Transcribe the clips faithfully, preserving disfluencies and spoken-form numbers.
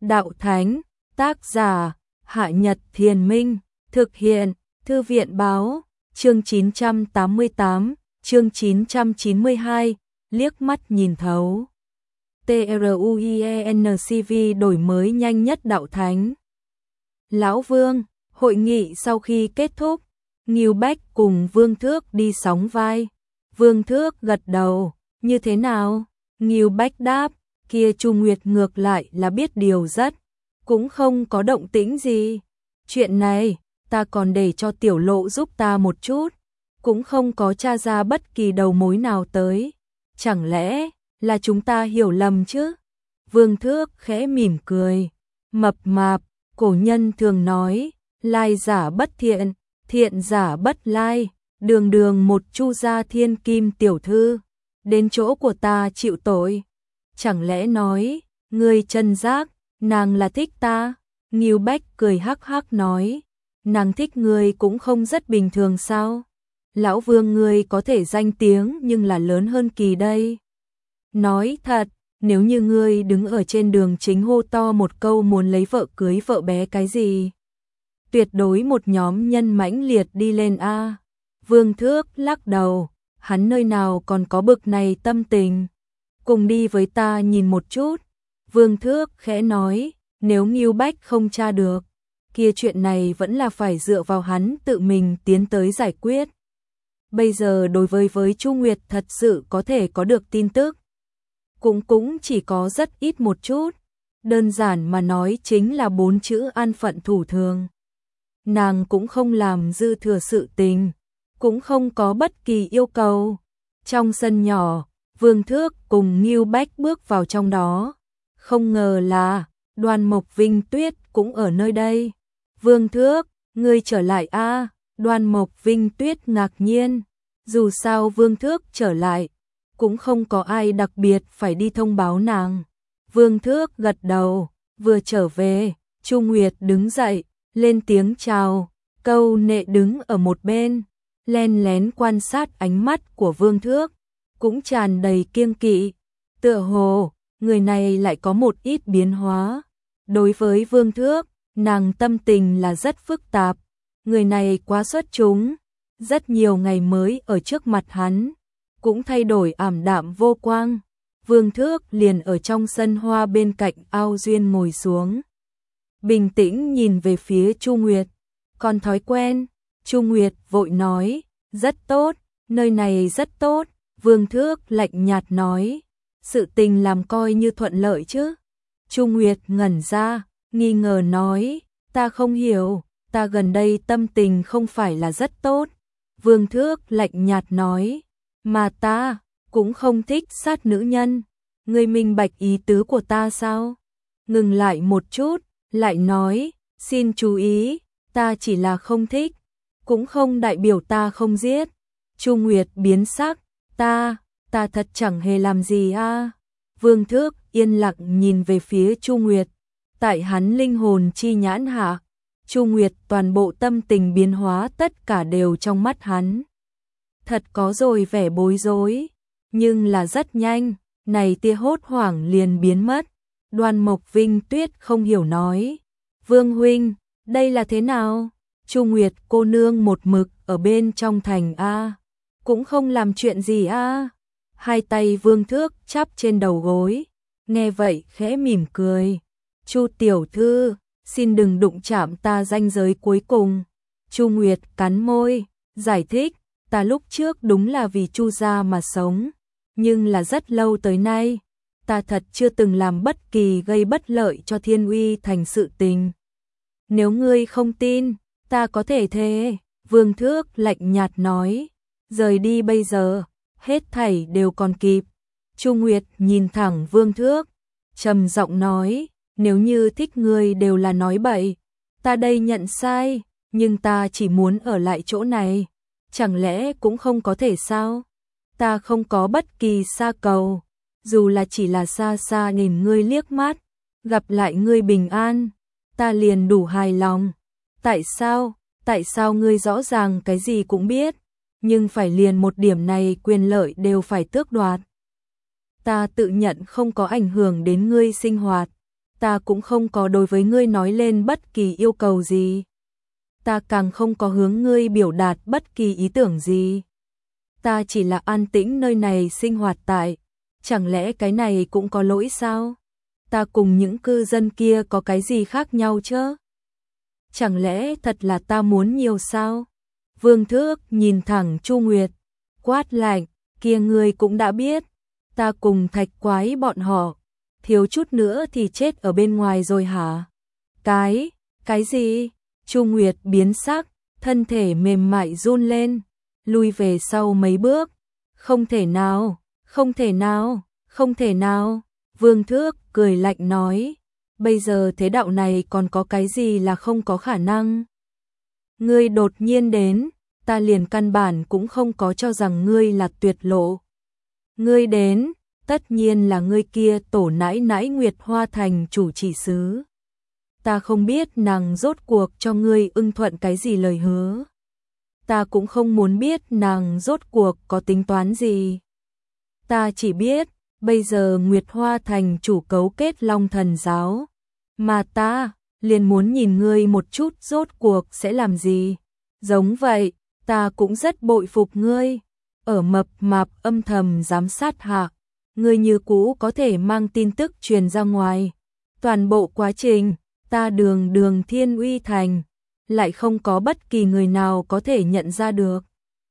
Đạo Thánh, tác giả, Hạ Nhật Thiền Minh, thực hiện, Thư viện Báo, chương chín trăm tám mươi tám, chương chín trăm chín mươi hai, liếc mắt nhìn thấu. TRUIENCV đổi mới nhanh nhất Đạo Thánh. Lão Vương, hội nghị sau khi kết thúc, Ngưu Bách cùng Vương Thước đi sóng vai. Vương Thước gật đầu, như thế nào? Ngưu Bách đáp, kia Chu Nguyệt ngược lại là biết điều rất, cũng không có động tĩnh gì. Chuyện này, ta còn để cho Tiểu Lộ giúp ta một chút, cũng không có tra ra bất kỳ đầu mối nào tới. Chẳng lẽ là chúng ta hiểu lầm chứ? Vương Thước khẽ mỉm cười, mập mạp, cổ nhân thường nói, lai giả bất thiện, thiện giả bất lai, đường đường một Chu gia thiên kim tiểu thư, đến chỗ của ta chịu tội. Chẳng lẽ nói, ngươi chân giác, nàng là thích ta? Ngưu Bách cười hắc hắc nói, nàng thích ngươi cũng không rất bình thường sao? Lão Vương ngươi có thể danh tiếng nhưng là lớn hơn Kỳ đây. Nói thật, nếu như ngươi đứng ở trên đường chính hô to một câu muốn lấy vợ cưới vợ bé cái gì, tuyệt đối một nhóm nhân mãnh liệt đi lên a. Vương Thước lắc đầu, hắn nơi nào còn có bực này tâm tình. Cùng đi với ta nhìn một chút. Vương Thước khẽ nói, nếu Ngưu Bách không tra được, kia chuyện này vẫn là phải dựa vào hắn tự mình tiến tới giải quyết. Bây giờ đối với với Chu Nguyệt thật sự có thể có được tin tức, cũng cũng chỉ có rất ít một chút, đơn giản mà nói chính là bốn chữ an phận thủ thường. Nàng cũng không làm dư thừa sự tình, cũng không có bất kỳ yêu cầu. Trong sân nhỏ, Vương Thước cùng Ngưu Bách bước vào trong đó, không ngờ là Đoan Mộc Vinh Tuyết cũng ở nơi đây. Vương Thước, ngươi trở lại a? À? Đoan Mộc Vinh Tuyết ngạc nhiên, dù sao Vương Thước trở lại, cũng không có ai đặc biệt phải đi thông báo nàng. Vương Thước gật đầu, vừa trở về, Chu Nguyệt đứng dậy, lên tiếng chào, Câu Nệ đứng ở một bên, len lén quan sát ánh mắt của Vương Thước, cũng tràn đầy kiêng kỵ, tựa hồ, người này lại có một ít biến hóa. Đối với Vương Thước, nàng tâm tình là rất phức tạp, người này quá xuất chúng, rất nhiều ngày mới ở trước mặt hắn, cũng thay đổi ảm đạm vô quang. Vương Thước liền ở trong sân hoa bên cạnh ao duyên ngồi xuống, bình tĩnh nhìn về phía Chu Nguyệt. Còn thói quen? Chu Nguyệt vội nói, rất tốt, nơi này rất tốt. Vương Thước lạnh nhạt nói, sự tình làm coi như thuận lợi chứ? Chu Nguyệt ngẩn ra, nghi ngờ nói, ta không hiểu, ta gần đây tâm tình không phải là rất tốt. Vương Thước lạnh nhạt nói, mà ta cũng không thích sát nữ nhân, ngươi minh bạch ý tứ của ta sao? Ngừng lại một chút, lại nói, xin chú ý, ta chỉ là không thích, cũng không đại biểu ta không giết. Chu Nguyệt biến sắc, ta, ta thật chẳng hề làm gì a. À. Vương Thước yên lặng nhìn về phía Chu Nguyệt, tại hắn linh hồn chi nhãn hạ, Chu Nguyệt toàn bộ tâm tình biến hóa tất cả đều trong mắt hắn. Thật có rồi vẻ bối rối, nhưng là rất nhanh, này tia hốt hoảng liền biến mất. Đoan Mộc Vinh Tuyết không hiểu nói, Vương huynh, đây là thế nào? Chu Nguyệt cô nương một mực ở bên trong thành a, cũng không làm chuyện gì a. Hai tay Vương Thước chắp trên đầu gối, nghe vậy khẽ mỉm cười. Chu tiểu thư, xin đừng đụng chạm ta ranh giới cuối cùng. Chu Nguyệt cắn môi, giải thích, ta lúc trước đúng là vì Chu gia mà sống, nhưng là rất lâu tới nay, ta thật chưa từng làm bất kỳ gây bất lợi cho Thiên Uy thành sự tình. Nếu ngươi không tin, ta có thể thề. Vương Thước lạnh nhạt nói, rời đi bây giờ, hết thảy đều còn kịp. Chu Nguyệt nhìn thẳng Vương Thước, trầm giọng nói, nếu như thích ngươi đều là nói bậy, ta đây nhận sai, nhưng ta chỉ muốn ở lại chỗ này, chẳng lẽ cũng không có thể sao? Ta không có bất kỳ xa cầu, dù là chỉ là xa xa nhìn ngươi liếc mắt, gặp lại ngươi bình an, ta liền đủ hài lòng. Tại sao? Tại sao ngươi rõ ràng cái gì cũng biết, nhưng phải liền một điểm này quyền lợi đều phải tước đoạt? Ta tự nhận không có ảnh hưởng đến ngươi sinh hoạt, ta cũng không có đối với ngươi nói lên bất kỳ yêu cầu gì. Ta càng không có hướng ngươi biểu đạt bất kỳ ý tưởng gì. Ta chỉ là an tĩnh nơi này sinh hoạt tại. Chẳng lẽ cái này cũng có lỗi sao? Ta cùng những cư dân kia có cái gì khác nhau chứ? Chẳng lẽ thật là ta muốn nhiều sao? Vương Thước nhìn thẳng Chu Nguyệt, quát lạnh, kia ngươi cũng đã biết, ta cùng Thạch Quái bọn họ, thiếu chút nữa thì chết ở bên ngoài rồi hả? Cái, cái gì? Chu Nguyệt biến sắc, thân thể mềm mại run lên, lui về sau mấy bước. Không thể nào, không thể nào, không thể nào. Vương Thước cười lạnh nói, bây giờ thế đạo này còn có cái gì là không có khả năng? Ngươi đột nhiên đến, ta liền căn bản cũng không có cho rằng ngươi là tuyệt lộ. Ngươi đến, tất nhiên là ngươi kia tổ nãi nãi Nguyệt Hoa Thành chủ chỉ sứ. Ta không biết nàng rốt cuộc cho ngươi ưng thuận cái gì lời hứa. Ta cũng không muốn biết nàng rốt cuộc có tính toán gì. Ta chỉ biết, bây giờ Nguyệt Hoa Thành chủ cấu kết Long Thần giáo, mà ta liền muốn nhìn ngươi một chút rốt cuộc sẽ làm gì. Giống vậy, ta cũng rất bội phục ngươi, ở mập mạp âm thầm giám sát hạ, ngươi như cũ có thể mang tin tức truyền ra ngoài. Toàn bộ quá trình, ta đường đường Thiên Uy Thành, lại không có bất kỳ người nào có thể nhận ra được.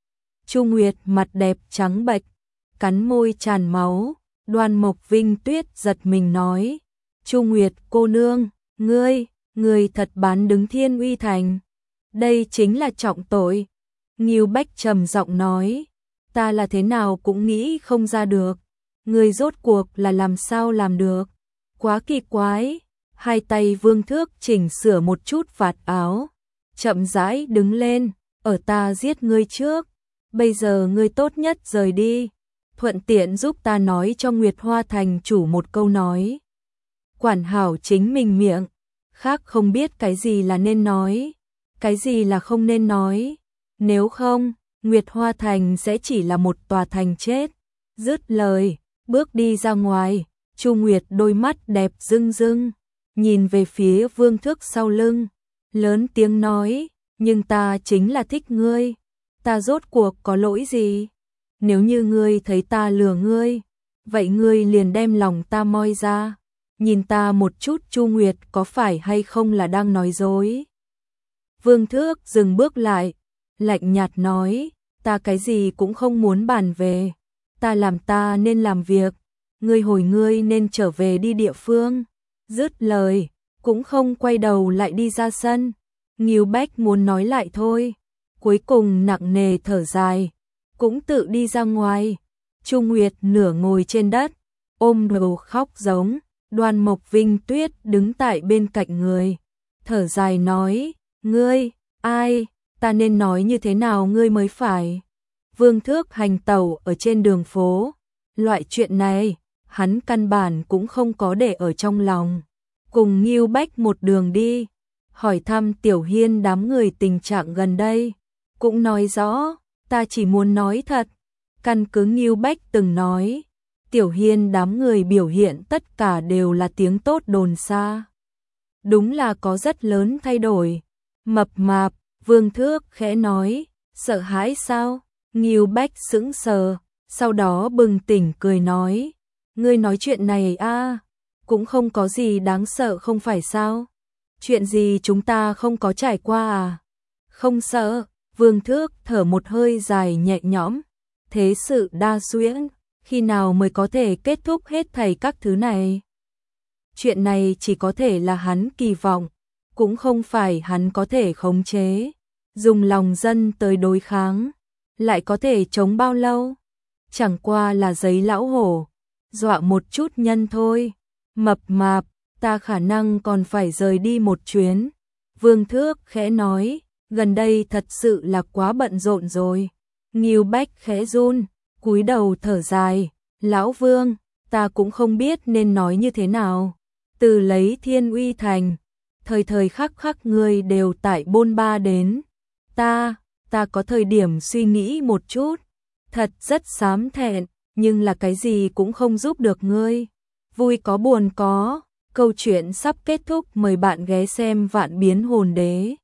Chu Nguyệt mặt đẹp trắng bệch, cắn môi tràn máu. Đoan Mộc Vinh Tuyết giật mình nói, Chu Nguyệt cô nương, ngươi, ngươi thật bán đứng Thiên Uy Thành. Đây chính là trọng tội. Ngưu Bách trầm giọng nói, ta là thế nào cũng nghĩ không ra được. Ngươi rốt cuộc là làm sao làm được. Quá kỳ quái. Hai tay Vương Thước chỉnh sửa một chút vạt áo, chậm rãi đứng lên, ở ta giết ngươi trước. Bây giờ ngươi tốt nhất rời đi. Thuận tiện giúp ta nói cho Nguyệt Hoa Thành chủ một câu nói. Quản hảo chính mình miệng, khác không biết cái gì là nên nói, cái gì là không nên nói. Nếu không, Nguyệt Hoa Thành sẽ chỉ là một tòa thành chết. Dứt lời, bước đi ra ngoài, Chu Nguyệt đôi mắt đẹp rưng rưng, nhìn về phía Vương Thước sau lưng, lớn tiếng nói, nhưng ta chính là thích ngươi, ta rốt cuộc có lỗi gì? Nếu như ngươi thấy ta lừa ngươi, vậy ngươi liền đem lòng ta moi ra, nhìn ta một chút. Chu Nguyệt có phải hay không là đang nói dối? Vương Thước dừng bước lại, lạnh nhạt nói, ta cái gì cũng không muốn bàn về, ta làm ta nên làm việc, ngươi hồi ngươi nên trở về đi địa phương. Dứt lời, cũng không quay đầu lại đi ra sân. Ngưu Bách muốn nói lại thôi, cuối cùng nặng nề thở dài, cũng tự đi ra ngoài. Chu Nguyệt nửa ngồi trên đất, ôm đầu khóc giống. Đoan Mộc Vinh Tuyết đứng tại bên cạnh người, thở dài nói, ngươi, ai, ta nên nói như thế nào ngươi mới phải? Vương Thước hành tẩu ở trên đường phố, loại chuyện này, hắn căn bản cũng không có để ở trong lòng. Cùng Ngưu Bách một đường đi, hỏi thăm Tiểu Hiên đám người tình trạng gần đây, cũng nói rõ, ta chỉ muốn nói thật. Căn cứ Ngưu Bách từng nói, Tiểu Hiên đám người biểu hiện tất cả đều là tiếng tốt đồn xa. Đúng là có rất lớn thay đổi. Mập mạp, Vương Thước khẽ nói, sợ hãi sao? Ngưu Bách sững sờ, sau đó bừng tỉnh cười nói, ngươi nói chuyện này a, cũng không có gì đáng sợ không phải sao? Chuyện gì chúng ta không có trải qua à? Không sợ. Vương Thước thở một hơi dài nhẹ nhõm, thế sự đa xuyễn, khi nào mới có thể kết thúc hết thảy các thứ này? Chuyện này chỉ có thể là hắn kỳ vọng, cũng không phải hắn có thể khống chế. Dùng lòng dân tới đối kháng, lại có thể chống bao lâu? Chẳng qua là giấy lão hổ, dọa một chút nhân thôi. Mập mạp, ta khả năng còn phải rời đi một chuyến. Vương Thước khẽ nói, gần đây thật sự là quá bận rộn rồi. Ngưu Bách khẽ run, cúi đầu thở dài, lão Vương, ta cũng không biết nên nói như thế nào. Từ lấy Thiên Uy Thành, thời thời khắc khắc ngươi đều tại bôn ba đến. Ta, ta có thời điểm suy nghĩ một chút, thật rất xám thẹn, nhưng là cái gì cũng không giúp được ngươi. Vui có buồn có, Câu chuyện sắp kết thúc, mời bạn ghé xem Vạn Biến Hồn Đế.